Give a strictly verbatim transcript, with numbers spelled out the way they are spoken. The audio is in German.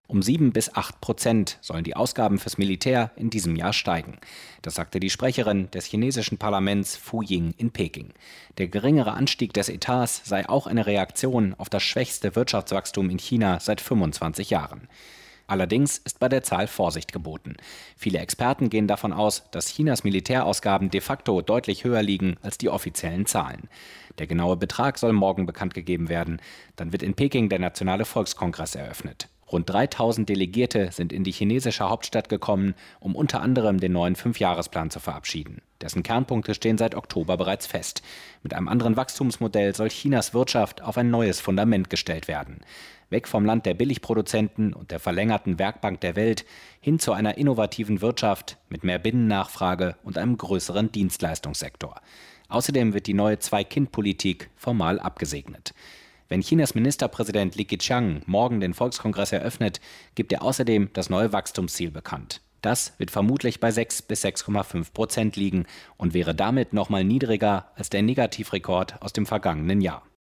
Um sieben bis acht Prozent sollen die Ausgaben fürs Militär in diesem Jahr steigen. Das sagte die Sprecherin des chinesischen Parlaments Fu Ying in Peking. Der geringere Anstieg des Etats sei auch eine Reaktion auf das schwächste Wirtschaftswachstum in China seit fünfundzwanzig Jahren. Allerdings ist bei der Zahl Vorsicht geboten. Viele Experten gehen davon aus, dass Chinas Militärausgaben de facto deutlich höher liegen als die offiziellen Zahlen. Der genaue Betrag soll morgen bekannt gegeben werden. Dann wird in Peking der Nationale Volkskongress eröffnet. Rund dreitausend Delegierte sind in die chinesische Hauptstadt gekommen, um unter anderem den neuen Fünfjahresplan zu verabschieden. Dessen Kernpunkte stehen seit Oktober bereits fest. Mit einem anderen Wachstumsmodell soll Chinas Wirtschaft auf ein neues Fundament gestellt werden. Weg vom Land der Billigproduzenten und der verlängerten Werkbank der Welt hin zu einer innovativen Wirtschaft mit mehr Binnennachfrage und einem größeren Dienstleistungssektor. Außerdem wird die neue Zwei-Kind-Politik formal abgesegnet. Wenn Chinas Ministerpräsident Li Keqiang morgen den Volkskongress eröffnet, gibt er außerdem das neue Wachstumsziel bekannt. Das wird vermutlich bei sechs bis sechs Komma fünf Prozent liegen und wäre damit nochmal niedriger als der Negativrekord aus dem vergangenen Jahr.